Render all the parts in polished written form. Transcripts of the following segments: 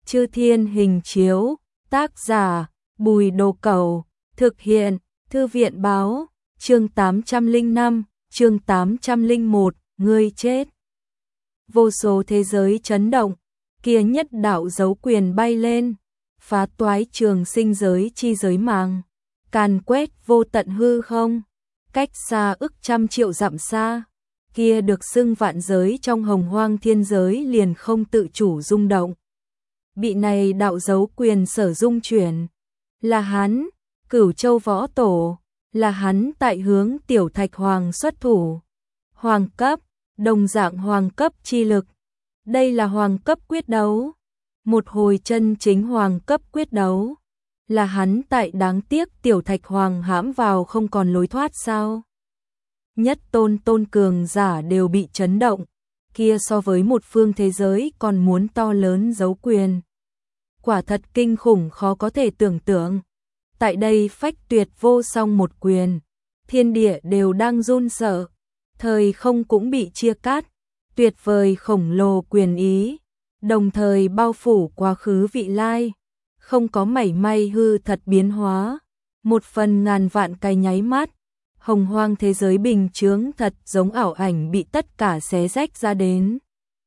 Chư Thiên Hình Chiếu, tác giả, Bùi Đồ Cẩu, thực hiện, Thư viện báo, chương 805, chương 801, ngươi chết. Vô số thế giới chấn động, kia nhất đạo dấu quyền bay lên, phá toái trường sinh giới chi giới màng, càn quét vô tận hư không, cách xa ức trăm triệu dặm xa, kia được xưng vạn giới trong hồng hoang thiên giới liền không tự chủ rung động. Bị này đạo dấu quyền sở dung chuyển, là hắn, Cửu Châu Võ Tổ, là hắn tại hướng Tiểu Thạch Hoàng xuất thủ. Hoàng cấp, đồng dạng hoàng cấp chi lực. Đây là hoàng cấp quyết đấu, một hồi chân chính hoàng cấp quyết đấu. Là hắn tại đáng tiếc Tiểu Thạch Hoàng hãm vào không còn lối thoát sao? Nhất tôn cường giả đều bị chấn động, kia so với một phương thế giới còn muốn to lớn dấu quyền. Quả thật kinh khủng khó có thể tưởng tượng. Tại đây phách tuyệt vô song một quyền, thiên địa đều đang run sợ, thời không cũng bị chia cắt, tuyệt vời khổng lồ quyền ý, đồng thời bao phủ quá khứ vị lai, không có mảy may hư thật biến hóa, một phần ngàn vạn cái nháy mắt, hồng hoang thế giới bình chướng thật giống ảo ảnh bị tất cả xé rách ra đến.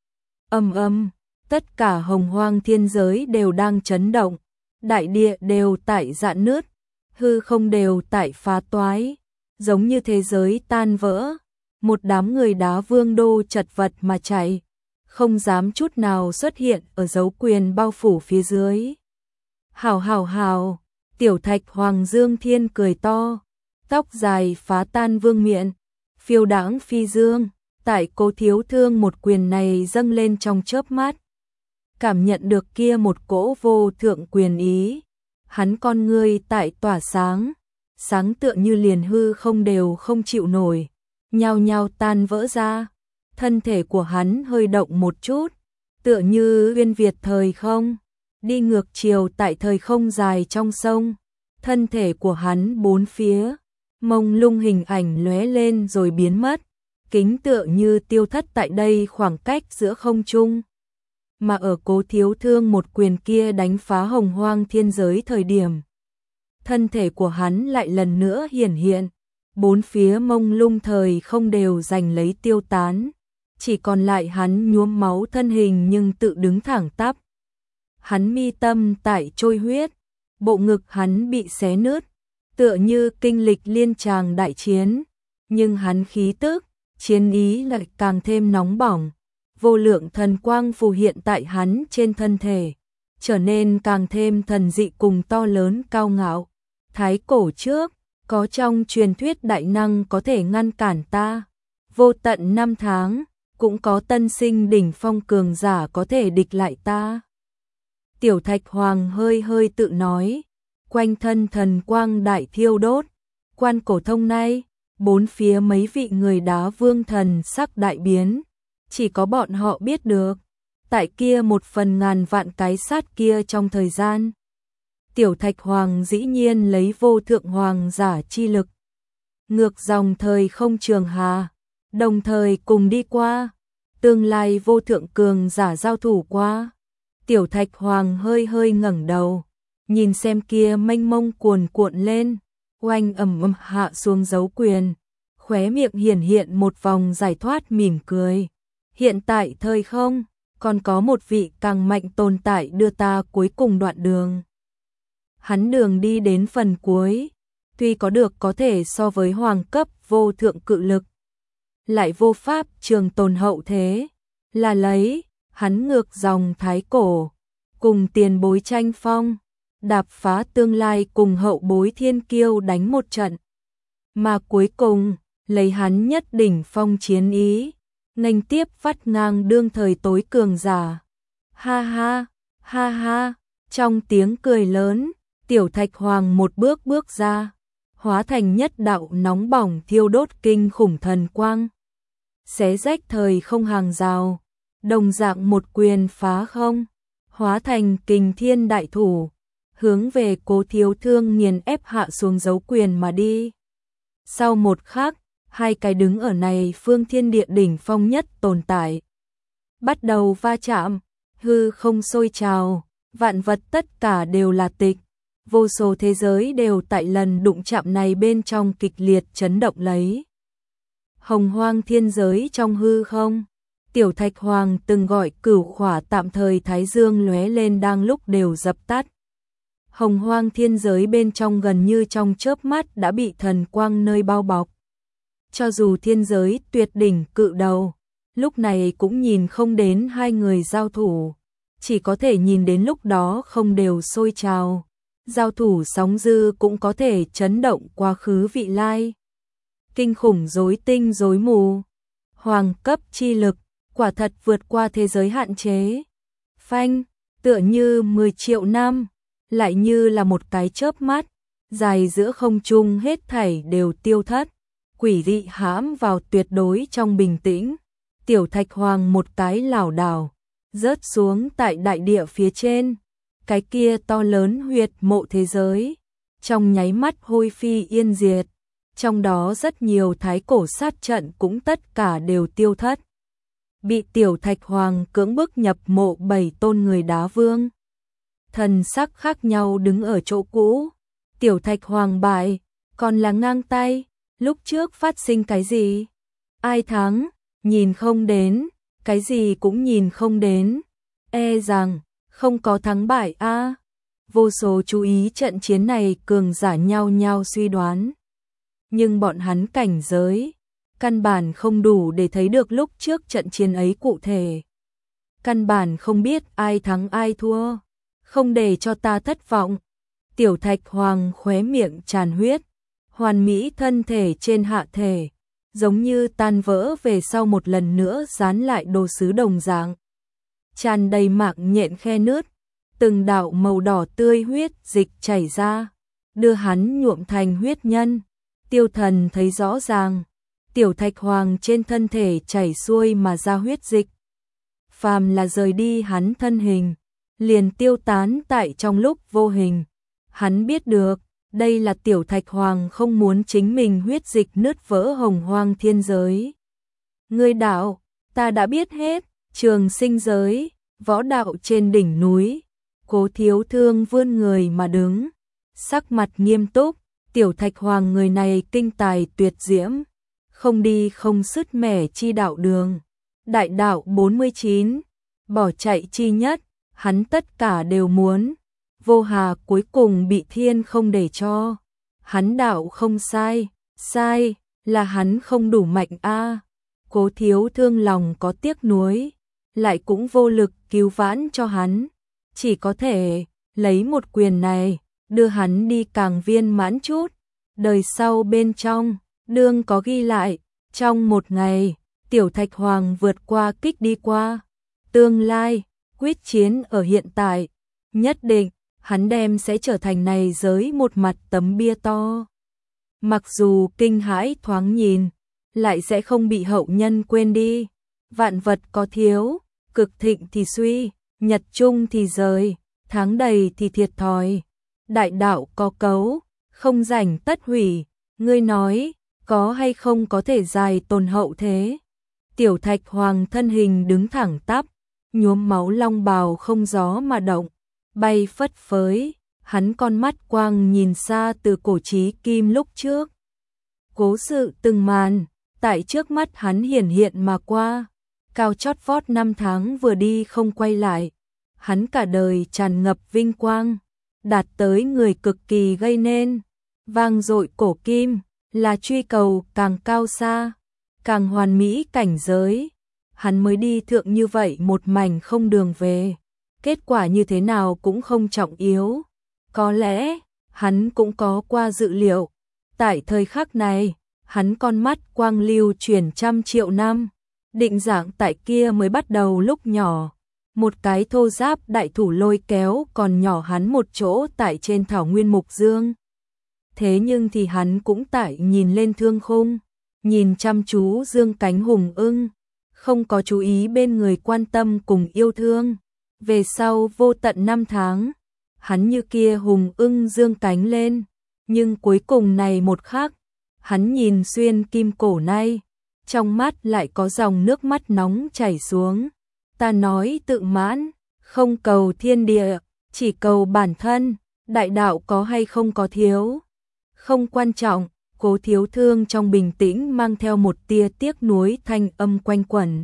Tất cả hồng hoang thiên giới đều đang chấn động, đại địa đều tại rạn nứt, hư không đều tại phá toái, giống như thế giới tan vỡ, một đám người đá vương đô chật vật mà chạy, không dám chút nào xuất hiện ở dấu quyền bao phủ phía dưới. Hào, Tiểu Thạch Hoàng Dương Thiên cười to, tóc dài phá tan vương miện, phiêu đãng phi dương, tại Cố Thiếu Thương một quyền này dâng lên trong chớp mắt. Cảm nhận được kia một cỗ vô thượng quyền ý, hắn con ngươi tại tỏa sáng, sáng tựa như liền hư không đều không chịu nổi, nhao nhao tan vỡ ra, thân thể của hắn hơi động một chút, tựa như uyên việt thời không, đi ngược chiều tại thời không dài trong sông, thân thể của hắn bốn phía, mông lung hình ảnh lóe lên rồi biến mất, kính tựa như tiêu thất tại đây khoảng cách giữa không trung. Mà ở Cố Thiếu Thương một quyền kia đánh phá hồng hoang thiên giới thời điểm, thân thể của hắn lại lần nữa hiển hiện, bốn phía mông lung thời không đều giành lấy tiêu tán, chỉ còn lại hắn nhuốm máu thân hình nhưng tự đứng thẳng tắp. Hắn mi tâm tại trôi huyết, bộ ngực hắn bị xé nứt, tựa như kinh lịch liên tràng đại chiến, nhưng hắn khí tức, chiến ý lại càng thêm nóng bỏng. Vô lượng thần quang phù hiện tại hắn trên thân thể, trở nên càng thêm thần dị cùng to lớn cao ngạo. Thái cổ trước, có trong truyền thuyết đại năng có thể ngăn cản ta. Vô tận năm tháng, cũng có tân sinh đỉnh phong cường giả có thể địch lại ta. Tiểu Thạch Hoàng hơi tự nói, quanh thân thần quang đại thiêu đốt. Quan cổ thông nay, bốn phía mấy vị người đá vương thần sắc đại biến. Chỉ có bọn họ biết được, tại kia một phần ngàn vạn cái sát kia trong thời gian. Tiểu Thạch Hoàng dĩ nhiên lấy vô thượng hoàng giả chi lực. Ngược dòng thời không trường hà, đồng thời cùng đi qua, tương lai vô thượng cường giả giao thủ qua. Tiểu Thạch Hoàng hơi ngẩng đầu, nhìn xem kia mênh mông cuồn cuộn lên, oanh ầm hạ xuống dấu quyền, khóe miệng hiện một vòng giải thoát mỉm cười. Hiện tại thời không, còn có một vị càng mạnh tồn tại đưa ta cuối cùng đoạn đường. Hắn đường đi đến phần cuối, tuy có được có thể so với hoàng cấp vô thượng cự lực, lại vô pháp trường tồn hậu thế, là lấy, hắn ngược dòng thái cổ, cùng tiền bối tranh phong, đạp phá tương lai cùng hậu bối thiên kiêu đánh một trận. Mà cuối cùng, lấy hắn nhất đỉnh phong chiến ý, nghênh tiếp vắt ngang đương thời tối cường giả. Ha ha, trong tiếng cười lớn, Tiểu Thạch Hoàng một bước ra, hóa thành nhất đạo nóng bỏng thiêu đốt kinh khủng thần quang. Xé rách thời không hàng rào, đồng dạng một quyền phá không, hóa thành kình thiên đại thủ, hướng về Cố Thiếu Thương nghiền ép hạ xuống dấu quyền mà đi. Sau một khắc, hai cái đứng ở này phương thiên địa đỉnh phong nhất tồn tại bắt đầu va chạm, hư không sôi trào, vạn vật tất cả đều là tịch, vô số thế giới đều tại lần đụng chạm này bên trong kịch liệt chấn động lấy. Hồng hoang thiên giới trong hư không, Tiểu Thạch Hoàng từng gọi cửu khỏa tạm thời thái dương lóe lên đang lúc đều dập tắt. Hồng hoang thiên giới bên trong gần như trong chớp mắt đã bị thần quang nơi bao bọc. Cho dù thiên giới tuyệt đỉnh cự đầu, lúc này cũng nhìn không đến hai người giao thủ, chỉ có thể nhìn đến lúc đó không đều sôi trào. Giao thủ sóng dư cũng có thể chấn động quá khứ vị lai. Kinh khủng rối tinh rối mù, hoàng cấp chi lực, quả thật vượt qua thế giới hạn chế. Phanh, tựa như 10 triệu năm, lại như là một cái chớp mắt, dài giữa không trung hết thảy đều tiêu thất, quỷ dị hãm vào tuyệt đối trong bình tĩnh. Tiểu Thạch Hoàng một cái lảo đảo, rớt xuống tại đại địa phía trên, cái kia to lớn huyệt mộ thế giới, trong nháy mắt hôi phi yên diệt, trong đó rất nhiều thái cổ sát trận cũng tất cả đều tiêu thất. Bị Tiểu Thạch Hoàng cưỡng bức nhập mộ 7 tôn người đá vương. Thần sắc khác nhau đứng ở chỗ cũ, Tiểu Thạch Hoàng bại, còn là ngang tay, lúc trước phát sinh cái gì? Ai thắng? Nhìn không đến, cái gì cũng nhìn không đến, e rằng không có thắng bại a. Vô số chú ý trận chiến này cường giả nhau nhau suy đoán. Nhưng bọn hắn cảnh giới, căn bản không đủ để thấy được lúc trước trận chiến ấy cụ thể. Căn bản không biết ai thắng ai thua, không để cho ta thất vọng. Tiểu Thạch Hoàng khóe miệng tràn huyết, hoàn mỹ thân thể trên hạ thể, giống như tan vỡ về sau một lần nữa dán lại đồ sứ đồng dạng. Tràn đầy mạng nhện khe nứt, từng đạo màu đỏ tươi huyết dịch chảy ra, đưa hắn nhuộm thành huyết nhân. Tiêu Thần thấy rõ ràng, Tiểu Thạch Hoàng trên thân thể chảy xuôi mà ra huyết dịch. Phàm là rời đi hắn thân hình, liền tiêu tán tại trong lúc vô hình. Hắn biết được, đây là Tiểu Thạch Hoàng không muốn chính mình huyết dịch nứt vỡ hồng hoang thiên giới. Ngươi đạo, ta đã biết hết, trường sinh giới, võ đạo trên đỉnh núi, Cố Thiếu Thương vươn người mà đứng, sắc mặt nghiêm túc. Tiểu Thạch Hoàng người này kinh tài tuyệt diễm, không đi không sứt mẻ chi đạo đường. Đại đạo 49, bỏ chạy chi nhất, hắn tất cả đều muốn. Vô Hà cuối cùng bị thiên không để cho. Hắn đạo không sai, sai là hắn không đủ mạnh a. Cố Thiếu Thương lòng có tiếc nuối, lại cũng vô lực cứu vãn cho hắn, chỉ có thể lấy một quyền này đưa hắn đi càng viên mãn chút. Đời sau bên trong, đương có ghi lại, trong một ngày, Tiểu Thạch Hoàng vượt qua kích đi qua. Tương lai, quyết chiến ở hiện tại, nhất định, hắn đem sẽ trở thành này giới một mặt tấm bia to. Mặc dù kinh hãi thoáng nhìn, lại sẽ không bị hậu nhân quên đi. Vạn vật có thiếu, cực thịnh thì suy, nhật trung thì rời, tháng đầy thì thiệt thòi. Đại đạo có cấu, không rảnh tất hủy, ngươi nói, có hay không có thể dài tồn hậu thế? Tiểu Thạch Hoàng thân hình đứng thẳng tắp, nhuốm máu long bào không gió mà động, bay phất phới, hắn con mắt quang nhìn xa từ cổ chí kim lúc trước. Cố sự từng màn, tại trước mắt hắn hiển hiện mà qua, cao chót vót năm tháng vừa đi không quay lại, hắn cả đời tràn ngập vinh quang, đạt tới người cực kỳ gây nên. Vang dội cổ kim, là truy cầu càng cao xa, càng hoàn mỹ cảnh giới. Hắn mới đi thượng như vậy một mảnh không đường về. Kết quả như thế nào cũng không trọng yếu. Có lẽ, hắn cũng có qua dự liệu. Tại thời khắc này, hắn con mắt quang lưu chuyển trăm triệu năm. Định dạng tại kia mới bắt đầu lúc nhỏ. Một cái thô giáp đại thủ lôi kéo còn nhỏ hắn một chỗ tại trên thảo nguyên mục dương. Thế nhưng thì hắn cũng tại nhìn lên thương khung, nhìn chăm chú dương cánh hùng ưng, không có chú ý bên người quan tâm cùng yêu thương. Về sau vô tận năm tháng, hắn như kia hùng ưng dương cánh lên, nhưng cuối cùng này một khắc, hắn nhìn xuyên kim cổ nay, trong mắt lại có dòng nước mắt nóng chảy xuống. Ta nói tự mãn, không cầu thiên địa, chỉ cầu bản thân, đại đạo có hay không có thiếu, không quan trọng. Cố Thiếu Thương trong bình tĩnh mang theo một tia tiếc nuối thanh âm quanh quẩn.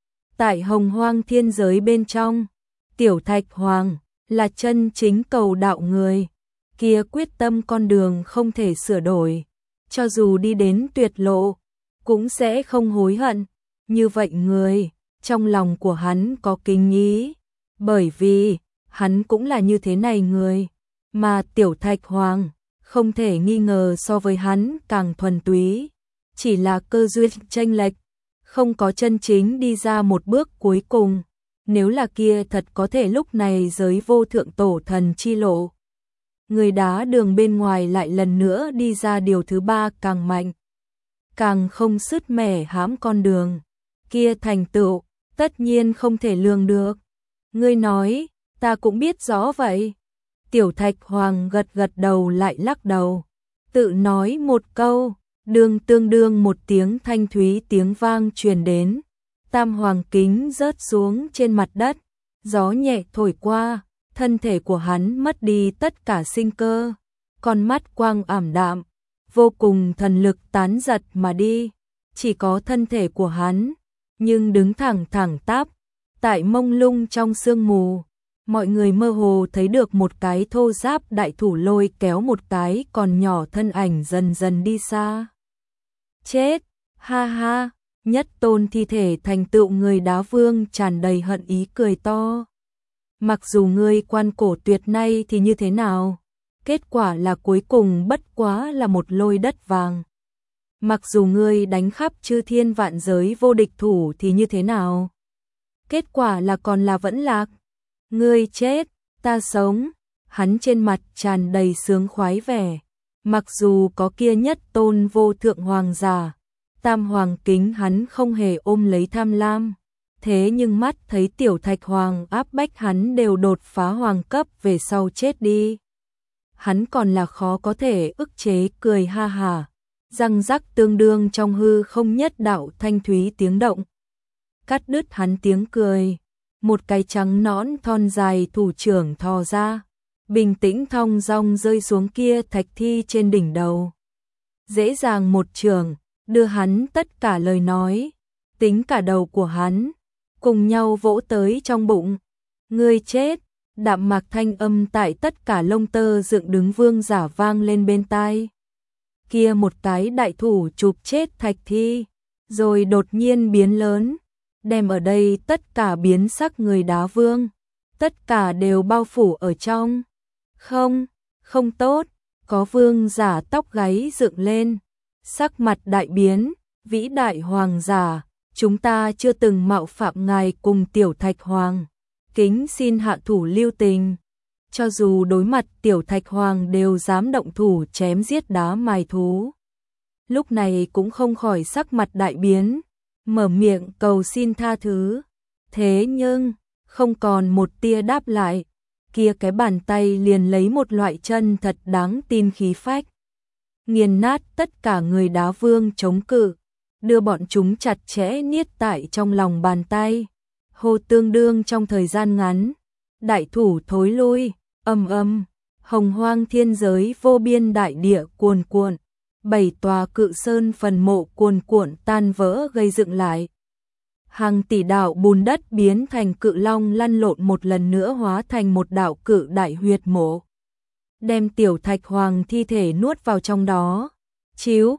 Tại Hồng Hoang thiên giới bên trong, Tiểu Thạch Hoàng là chân chính cầu đạo người, kia quyết tâm con đường không thể sửa đổi, cho dù đi đến tuyệt lộ, cũng sẽ không hối hận. Như vậy người, trong lòng của hắn có kính ý, bởi vì hắn cũng là như thế này người, mà Tiểu Thạch Hoàng không thể nghi ngờ so với hắn càng thuần túy, chỉ là cơ duyên chênh lệch, không có chân chính đi ra một bước cuối cùng. Nếu là kia thật có thể lúc này giới vô thượng tổ thần chi lộ, người đá đường bên ngoài lại lần nữa đi ra điều thứ ba càng mạnh, càng không sứt mẻ hãm con đường, kia thành tựu tất nhiên không thể lường được. Ngươi nói, ta cũng biết rõ vậy. Tiểu Thạch Hoàng gật gật đầu lại lắc đầu, tự nói một câu, tương đương một tiếng thanh thúy tiếng vang truyền đến. Tam hoàng kính rớt xuống trên mặt đất, gió nhẹ thổi qua, thân thể của hắn mất đi tất cả sinh cơ, con mắt quang ảm đạm, vô cùng thần lực tán giật mà đi, chỉ có thân thể của hắn, nhưng đứng thẳng thẳng tắp, tại mông lung trong sương mù, mọi người mơ hồ thấy được một cái thô giáp đại thủ lôi kéo một cái còn nhỏ thân ảnh dần dần đi xa. Chết, ha ha. Nhất tôn thi thể thành tựu người đá vương tràn đầy hận ý cười to. Mặc dù ngươi quan cổ tuyệt nay thì như thế nào, kết quả là cuối cùng bất quá là một lôi đất vàng. Mặc dù ngươi đánh khắp chư thiên vạn giới vô địch thủ thì như thế nào, kết quả là còn là vẫn lạc. Ngươi chết, ta sống. Hắn trên mặt tràn đầy sướng khoái vẻ. Mặc dù có kia nhất tôn vô thượng hoàng giả, Tam hoàng kính hắn không hề ôm lấy tham lam, thế nhưng mắt thấy Tiểu Thạch Hoàng áp bách hắn đều đột phá hoàng cấp về sau chết đi. Hắn còn là khó có thể ức chế cười ha hả, răng rắc tương đương trong hư không nhất đạo thanh thúy tiếng động. Cắt đứt hắn tiếng cười, một cái trắng nõn thon dài thủ trưởng thò ra, bình tĩnh thong dong rơi xuống kia thạch thi trên đỉnh đầu. Dễ dàng một trường, đưa hắn tất cả lời nói, tính cả đầu của hắn, cùng nhau vỗ tới trong bụng. Ngươi chết, đạm mạc thanh âm tại tất cả lông tơ dựng đứng vương giả vang lên bên tai. Kia một cái đại thủ chụp chết thạch thi, rồi đột nhiên biến lớn, đem ở đây tất cả biến sắc người đá vương, tất cả đều bao phủ ở trong. Không, không tốt, có vương giả tóc gáy dựng lên, sắc mặt đại biến, vĩ đại hoàng giả, chúng ta chưa từng mạo phạm ngài cùng Tiểu Thạch Hoàng, kính xin hạ thủ lưu tình. Cho dù đối mặt Tiểu Thạch Hoàng đều dám động thủ chém giết đá mài thú, lúc này cũng không khỏi sắc mặt đại biến, mở miệng cầu xin tha thứ. Thế nhưng không còn một tia đáp lại, kia cái bàn tay liền lấy một loại chân thật đáng tin khí phách, nghiền nát tất cả người đá vương chống cự, đưa bọn chúng chặt chẽ niết tại trong lòng bàn tay. Hô tương đương trong thời gian ngắn, đại thủ thối lui, hồng hoang thiên giới vô biên đại địa cuồn cuộn, 7 tòa cự sơn phần mộ cuồn cuộn tan vỡ gây dựng lại. Hàng tỷ đạo bùn đất biến thành cự long lăn lộn một lần nữa hóa thành một đạo cự đại huyệt mộ, đem Tiểu Thạch Hoàng thi thể nuốt vào trong đó. Chiếu,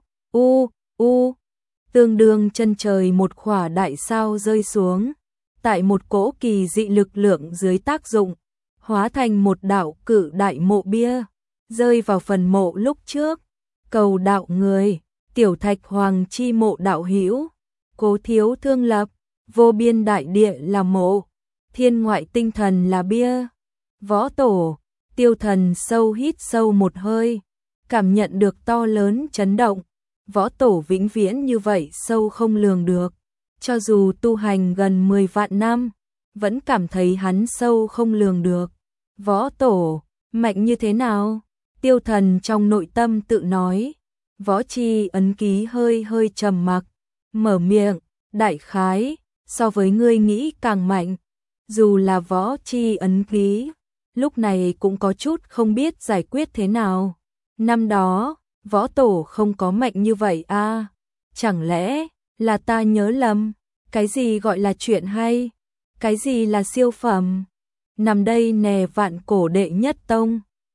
tương đương chân trời một khỏa đại sao rơi xuống, tại một cỗ kỳ dị lực lượng dưới tác dụng, hóa thành một đạo cự đại mộ bia, rơi vào phần mộ lúc trước. Cầu đạo người, Tiểu Thạch Hoàng chi mộ đạo hữu, Cố Thiếu Thương lập, vô biên đại địa là mộ, thiên ngoại tinh thần là bia. Võ tổ, Tiêu Thần sâu hít sâu một hơi, cảm nhận được to lớn chấn động. Võ tổ vĩnh viễn như vậy sâu không lường được, cho dù tu hành gần 10 vạn năm, vẫn cảm thấy hắn sâu không lường được. Võ tổ, mạnh như thế nào? Tiêu Thần trong nội tâm tự nói. Võ Chi ấn ký hơi hơi trầm mặc, mở miệng, đại khái, so với ngươi nghĩ càng mạnh. Dù là Võ Chi ấn ký, lúc này cũng có chút không biết giải quyết thế nào. Năm đó, võ tổ không có mạnh như vậy à? Chẳng lẽ là ta nhớ lầm? Cái gì gọi là chuyện hay? Cái gì là siêu phẩm? Nằm đây nè vạn cổ đệ nhất tông.